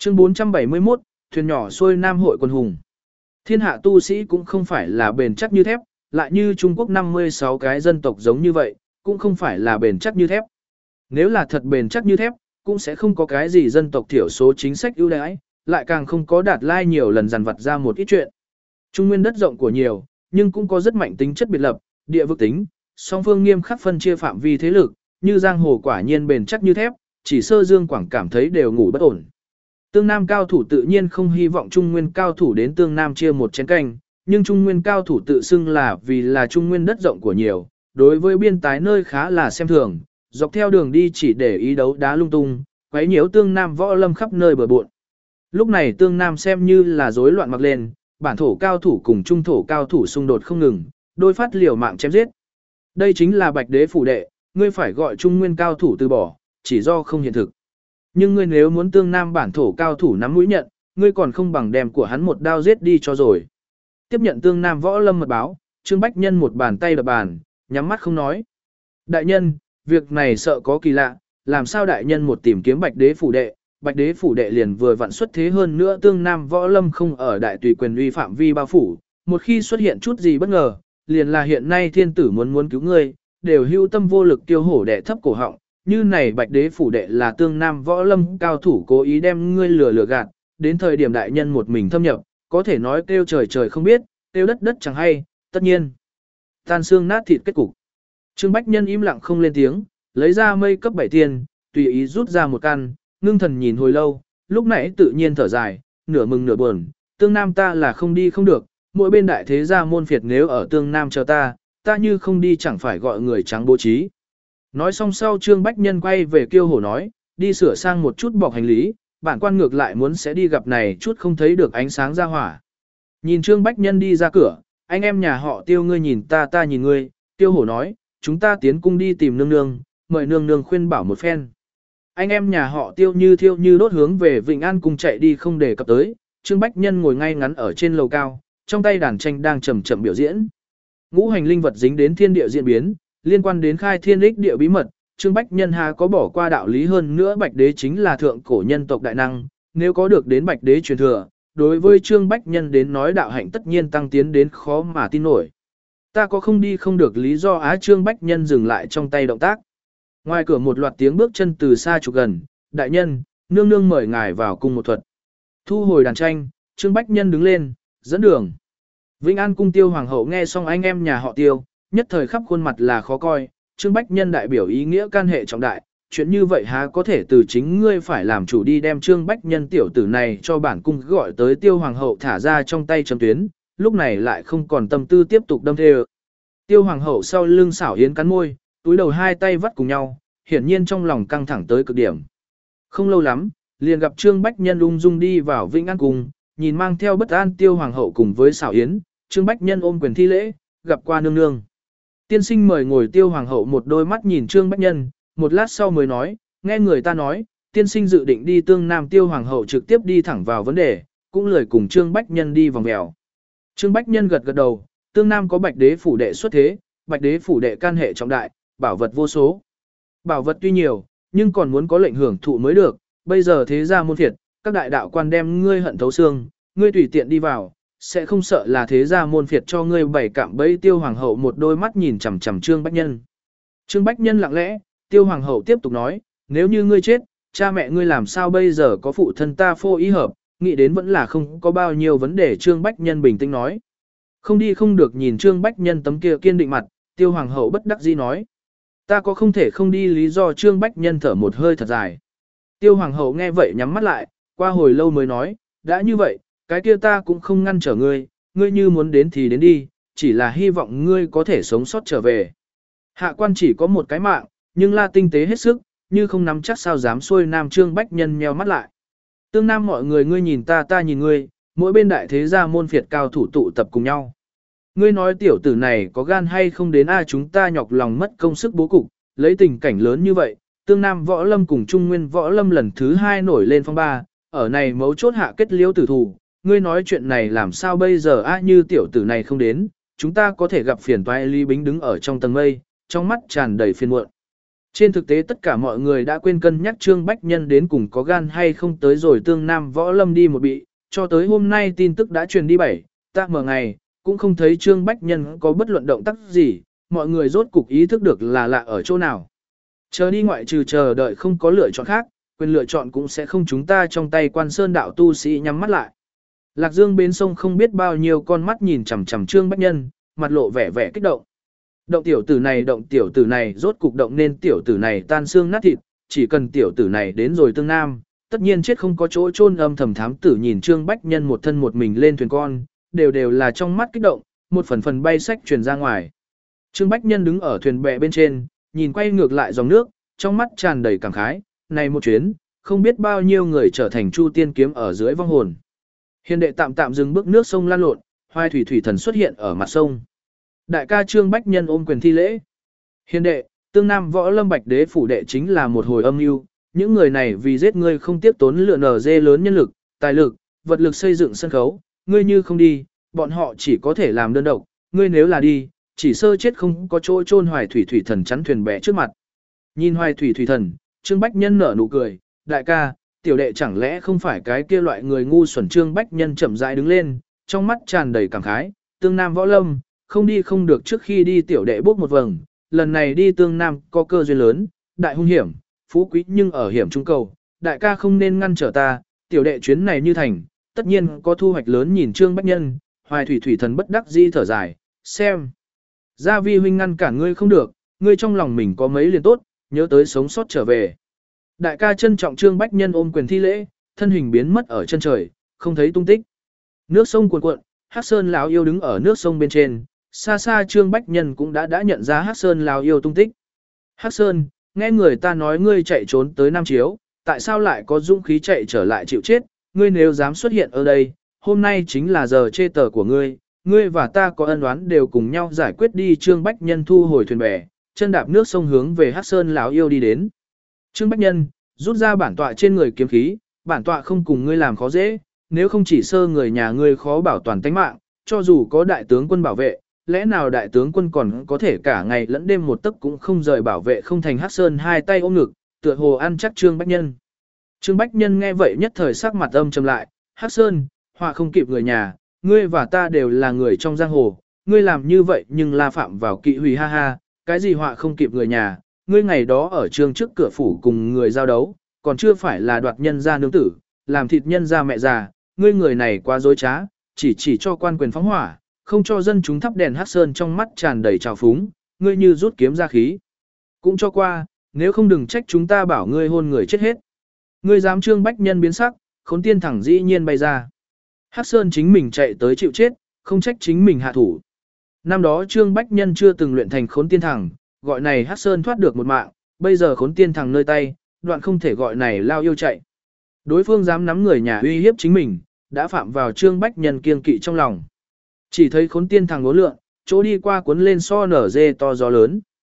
Chương 471, thuyền nhỏ xuôi Nam hội quân hùng. Thiên hạ tu sĩ cũng không phải là bền chắc như thép, lại như Trung Quốc 56 cái dân tộc giống như vậy, cũng không phải là bền chắc như thép. Nếu là thật bền chắc như thép, cũng sẽ không có cái gì dân tộc thiểu số chính sách ưu đãi, lại càng không có Đạt Lai nhiều lần dằn vặt ra một ít chuyện. Trung nguyên đất rộng của nhiều, nhưng cũng có rất mạnh tính chất biệt lập, địa vực tính, song phương nghiêm khắc phân chia phạm vi thế lực, như giang hồ quả nhiên bền chắc như thép, chỉ sơ dương quảng cảm thấy đều ngủ bất ổn. Tương Nam cao thủ tự nhiên không hy vọng Trung Nguyên cao thủ đến Tương Nam chia một chén canh, nhưng Trung Nguyên cao thủ tự xưng là vì là Trung Nguyên đất rộng của nhiều, đối với biên tái nơi khá là xem thường, dọc theo đường đi chỉ để ý đấu đá lung tung, quấy nhiễu Tương Nam võ lâm khắp nơi bờ bộn. Lúc này Tương Nam xem như là rối loạn mặc lên, bản thổ cao thủ cùng trung thổ cao thủ xung đột không ngừng, đôi phát liều mạng chém giết. Đây chính là Bạch Đế phủ đệ, ngươi phải gọi Trung Nguyên cao thủ từ bỏ, chỉ do không hiện thực. Nhưng ngươi nếu muốn Tương Nam bản thổ cao thủ nắm mũi nhận, ngươi còn không bằng đem của hắn một đao giết đi cho rồi. Tiếp nhận Tương Nam võ lâm mật báo, Trương Bách Nhân một bàn tay đập bàn, nhắm mắt không nói. Đại nhân, việc này sợ có kỳ lạ, làm sao đại nhân một tìm kiếm Bạch Đế phủ đệ liền vừa vặn xuất thế hơn nữa Tương Nam võ lâm không ở đại tùy quyền uy phạm vi bao phủ, một khi xuất hiện chút gì bất ngờ, liền là hiện nay thiên tử muốn cứu ngươi, đều hưu tâm vô lực tiêu hổ đệ thấp cổ họng, như này Bạch Đế phủ đệ là Tương Nam võ lâm cao thủ cố ý đem ngươi lừa gạt, đến thời điểm đại nhân một mình thâm nhập, có thể nói kêu trời không biết, kêu đất chẳng hay, tất nhiên tan xương nát thịt kết cục. Trương Bách Nhân im lặng không lên tiếng, lấy ra mây cấp 7 tiền, tùy ý rút ra một căn, ngưng thần nhìn hồi lâu, lúc nãy tự nhiên thở dài, nửa mừng nửa buồn, Tương Nam ta là không đi không được, mỗi bên đại thế gia môn phiệt nếu ở Tương Nam chờ ta như không đi chẳng phải gọi người trắng bố trí. Nói xong sau Trương Bách Nhân quay về Kiêu Hổ nói, đi sửa sang một chút bọc hành lý, bản quan ngược lại muốn sẽ đi gặp này chút không thấy được ánh sáng ra hỏa. Nhìn Trương Bách Nhân đi ra cửa, anh em nhà họ Tiêu ngươi nhìn ta nhìn ngươi, Kiêu Hổ nói, chúng ta tiến cung đi tìm nương nương, mời nương nương khuyên bảo một phen. Anh em nhà họ Tiêu như thiêu như đốt hướng về Vịnh An cung chạy đi không để cập tới, Trương Bách Nhân ngồi ngay ngắn ở trên lầu cao, trong tay đàn tranh đang chậm chậm biểu diễn. Ngũ hành linh vật dính đến thiên địa diễn biến, liên quan đến khai thiên đích địa bí mật, Trương Bách Nhân hà có bỏ qua đạo lý hơn nữa Bạch Đế chính là thượng cổ nhân tộc đại năng, nếu có được đến Bạch Đế truyền thừa, đối với Trương Bách Nhân đến nói đạo hạnh tất nhiên tăng tiến đến khó mà tin nổi. Ta có không đi không được lý do Trương Bách Nhân dừng lại trong tay động tác. Ngoài cửa một loạt tiếng bước chân từ xa chục gần, đại nhân, nương nương mời ngài vào cung một thuật. Thu hồi đàn tranh, Trương Bách Nhân đứng lên, dẫn đường. Vĩnh An cung Tiêu hoàng hậu nghe xong anh em nhà họ Tiêu, nhất thời khắp khuôn mặt là khó coi, Trương Bách Nhân đại biểu ý nghĩa can hệ trọng đại, chuyện như vậy há có thể từ chính ngươi phải làm chủ đi đem Trương Bách Nhân tiểu tử này cho bản cung gọi tới Tiêu hoàng hậu thả ra trong tay chấm tuyến, lúc này lại không còn tâm tư tiếp tục đâm thê. Tiêu hoàng hậu sau lưng xảo yến cắn môi, túi đầu hai tay vắt cùng nhau, hiển nhiên trong lòng căng thẳng tới cực điểm. Không lâu lắm, liền gặp Trương Bách Nhân ung dung đi vào Vĩnh An cung, nhìn mang theo bất an Tiêu hoàng hậu cùng với xảo yến, Trương Bách Nhân ôm quyền thi lễ, gặp qua nương nương. Tiên sinh mời ngồi. Tiêu hoàng hậu một đôi mắt nhìn Trương Bách Nhân, một lát sau mới nói, nghe người ta nói, tiên sinh dự định đi Tương Nam. Tiêu hoàng hậu trực tiếp đi thẳng vào vấn đề, cũng lời cùng Trương Bách Nhân đi vòng mèo. Trương Bách Nhân gật đầu, Tương Nam có Bạch Đế phủ đệ xuất thế, Bạch Đế phủ đệ can hệ trọng đại, bảo vật vô số. Bảo vật tuy nhiều, nhưng còn muốn có lệnh hưởng thụ mới được, bây giờ thế gia môn phiệt, các đại đạo quan đem ngươi hận thấu xương, ngươi tùy tiện đi vào, sẽ không sợ là thế gia môn phiệt cho ngươi bày cạm bẫy. Tiêu hoàng hậu một đôi mắt nhìn chằm chằm Trương Bách Nhân. Trương Bách Nhân lặng lẽ, Tiêu hoàng hậu tiếp tục nói, nếu như ngươi chết, cha mẹ ngươi làm sao bây giờ có phụ thân ta phô ý hợp, nghĩ đến vẫn là không có bao nhiêu vấn đề. Trương Bách Nhân bình tĩnh nói. Không đi không được nhìn Trương Bách Nhân tấm kia kiên định mặt, Tiêu hoàng hậu bất đắc dĩ nói. Ta có không thể không đi lý do. Trương Bách Nhân thở một hơi thật dài. Tiêu hoàng hậu nghe vậy nhắm mắt lại, qua hồi lâu mới nói, đã như vậy, cái kia ta cũng không ngăn trở ngươi, ngươi như muốn đến thì đến đi, chỉ là hy vọng ngươi có thể sống sót trở về. Hạ quan chỉ có một cái mạng, nhưng la tinh tế hết sức, như không nắm chắc sao dám xuôi Nam. Trương Bách Nhân nheo mắt lại. Tương Nam mọi người ngươi nhìn ta nhìn ngươi, mỗi bên đại thế gia môn phiệt cao thủ tụ tập cùng nhau. Ngươi nói tiểu tử này có gan hay không đến chúng ta nhọc lòng mất công sức bố cục, lấy tình cảnh lớn như vậy, Tương Nam võ lâm cùng Trung Nguyên võ lâm lần thứ 2 nổi lên phong ba, ở này mấu chốt hạ kết liễu tử thù, ngươi nói chuyện này làm sao bây giờ như tiểu tử này không đến, chúng ta có thể gặp phiền toái. Lý Bính đứng ở trong tầng mây, trong mắt tràn đầy phiền muộn. Trên thực tế tất cả mọi người đã quên cân nhắc Trương Bách Nhân đến cùng có gan hay không tới rồi tương nam võ lâm đi một bị, cho tới hôm nay tin tức đã truyền đi 7, 8 ngày, cũng không thấy Trương Bách Nhân có bất luận động tác gì, mọi người rốt cục ý thức được là lạ ở chỗ nào. Chờ đi ngoại trừ chờ đợi không có lựa chọn khác, quyền lựa chọn cũng sẽ không chúng ta trong tay Quan Sơn đạo tu sĩ nhắm mắt lại. Lạc Dương bên sông không biết bao nhiêu con mắt nhìn chằm chằm Trương Bách Nhân, mặt lộ vẻ vẻ kích động. Động tiểu tử này, rốt cục động nên tiểu tử này tan xương nát thịt, chỉ cần tiểu tử này đến rồi tương nam, tất nhiên chết không có chỗ chôn. Âm thầm thám tử nhìn Trương Bách Nhân một thân một mình lên thuyền con, đều là trong mắt kích động, một phần bay sách truyền ra ngoài. Trương Bách Nhân đứng ở thuyền bè bên trên, nhìn quay ngược lại dòng nước, trong mắt tràn đầy cảm khái, này một chuyến, không biết bao nhiêu người trở thành Chu Tiên kiếm ở dưới vong hồn. Hiền đệ tạm dừng bước nước sông lan lộn, Hoài thủy thủy thần xuất hiện ở mặt sông. Đại ca Trương Bách Nhân ôm quyền thi lễ. Hiền đệ, tương nam võ lâm bạch đế phủ đệ chính là một hồi âm mưu, những người này vì giết ngươi không tiếc tốn lựa nở dê lớn nhân lực, tài lực, vật lực xây dựng sân khấu, ngươi như không đi, bọn họ chỉ có thể làm đơn độc, ngươi nếu là đi, chỉ sơ chết không có chỗ chôn Hoài thủy thủy thần chắn thuyền bè trước mặt. Nhìn Hoài thủy thủy thần, Trương Bách Nhân nở nụ cười, đại ca, tiểu đệ chẳng lẽ không phải cái kia loại người ngu xuẩn. Trương Bách Nhân chậm rãi đứng lên, trong mắt tràn đầy cảm khái, tương nam võ lâm, không đi không được, trước khi đi tiểu đệ bốc một vầng, lần này đi tương nam có cơ duyên lớn, đại hung hiểm, phú quý nhưng ở hiểm trung cầu, đại ca không nên ngăn trở ta, tiểu đệ chuyến này như thành, tất nhiên có thu hoạch lớn. Nhìn Trương Bách Nhân, Hoài thủy thủy thần bất đắc dĩ thở dài, xem gia vi huynh ngăn cản ngươi không được, ngươi trong lòng mình có mấy liền tốt, nhớ tới sống sót trở về. Đại ca trân trọng. Trương Bách Nhân ôm quyền thi lễ, thân hình biến mất ở chân trời, không thấy tung tích. Nước sông cuồn cuộn, Hắc Sơn lão yêu đứng ở nước sông bên trên, xa xa Trương Bách Nhân cũng đã nhận ra Hắc Sơn lão yêu tung tích. Hắc Sơn, nghe người ta nói ngươi chạy trốn tới Nam Chiếu, tại sao lại có dũng khí chạy trở lại chịu chết? Ngươi nếu dám xuất hiện ở đây, hôm nay chính là giờ chê tờ của ngươi, ngươi và ta có ân oán đều cùng nhau giải quyết đi. Trương Bách Nhân thu hồi thuyền bè, chân đạp nước sông hướng về Hắc Sơn lão yêu đi đến. Trương Bách Nhân, rút ra bản tọa trên người kiếm khí, bản tọa không cùng ngươi làm khó dễ, nếu không chỉ sơ người nhà ngươi khó bảo toàn tánh mạng, cho dù có đại tướng quân bảo vệ, lẽ nào đại tướng quân còn có thể cả ngày lẫn đêm một tấc cũng không rời bảo vệ không thành. Hắc Sơn hai tay ôm ngực, tựa hồ ăn chắc Trương Bách Nhân. Trương Bách Nhân nghe vậy nhất thời sắc mặt âm trầm lại, Hắc Sơn, họa không kịp người nhà, ngươi và ta đều là người trong giang hồ, ngươi làm như vậy nhưng la phạm vào kỵ hủy. Ha ha, cái gì họa không kịp người nhà, ngươi ngày đó ở trường trước cửa phủ cùng người giao đấu, còn chưa phải là đoạt nhân gia nương tử, làm thịt nhân gia mẹ già, ngươi người này quá dối trá, chỉ cho quan quyền phóng hỏa, không cho dân chúng thắp đèn. Hắc Sơn trong mắt tràn đầy trào phúng, ngươi như rút kiếm ra khí. Cũng cho qua, nếu không đừng trách chúng ta bảo ngươi hôn người chết hết. Ngươi dám. Trương Bách Nhân biến sắc, Khốn Tiên Thẳng dĩ nhiên bay ra. Hắc Sơn chính mình chạy tới chịu chết, không trách chính mình hạ thủ. Năm đó Trương Bách Nhân chưa từng luyện thành Khốn Tiên Thẳng, gọi này Hắc Sơn thoát được một mạng, bây giờ Khốn Tiên Thẳng nơi tay, đoạn không thể gọi này lao yêu chạy. Đối phương dám nắm người nhà uy hiếp chính mình, đã phạm vào Trương Bách Nhân kiêng kỵ trong lòng. Chỉ thấy Khốn Tiên Thẳng ngố lượn, chỗ đi qua cuốn lên so nở dê to gió lớn.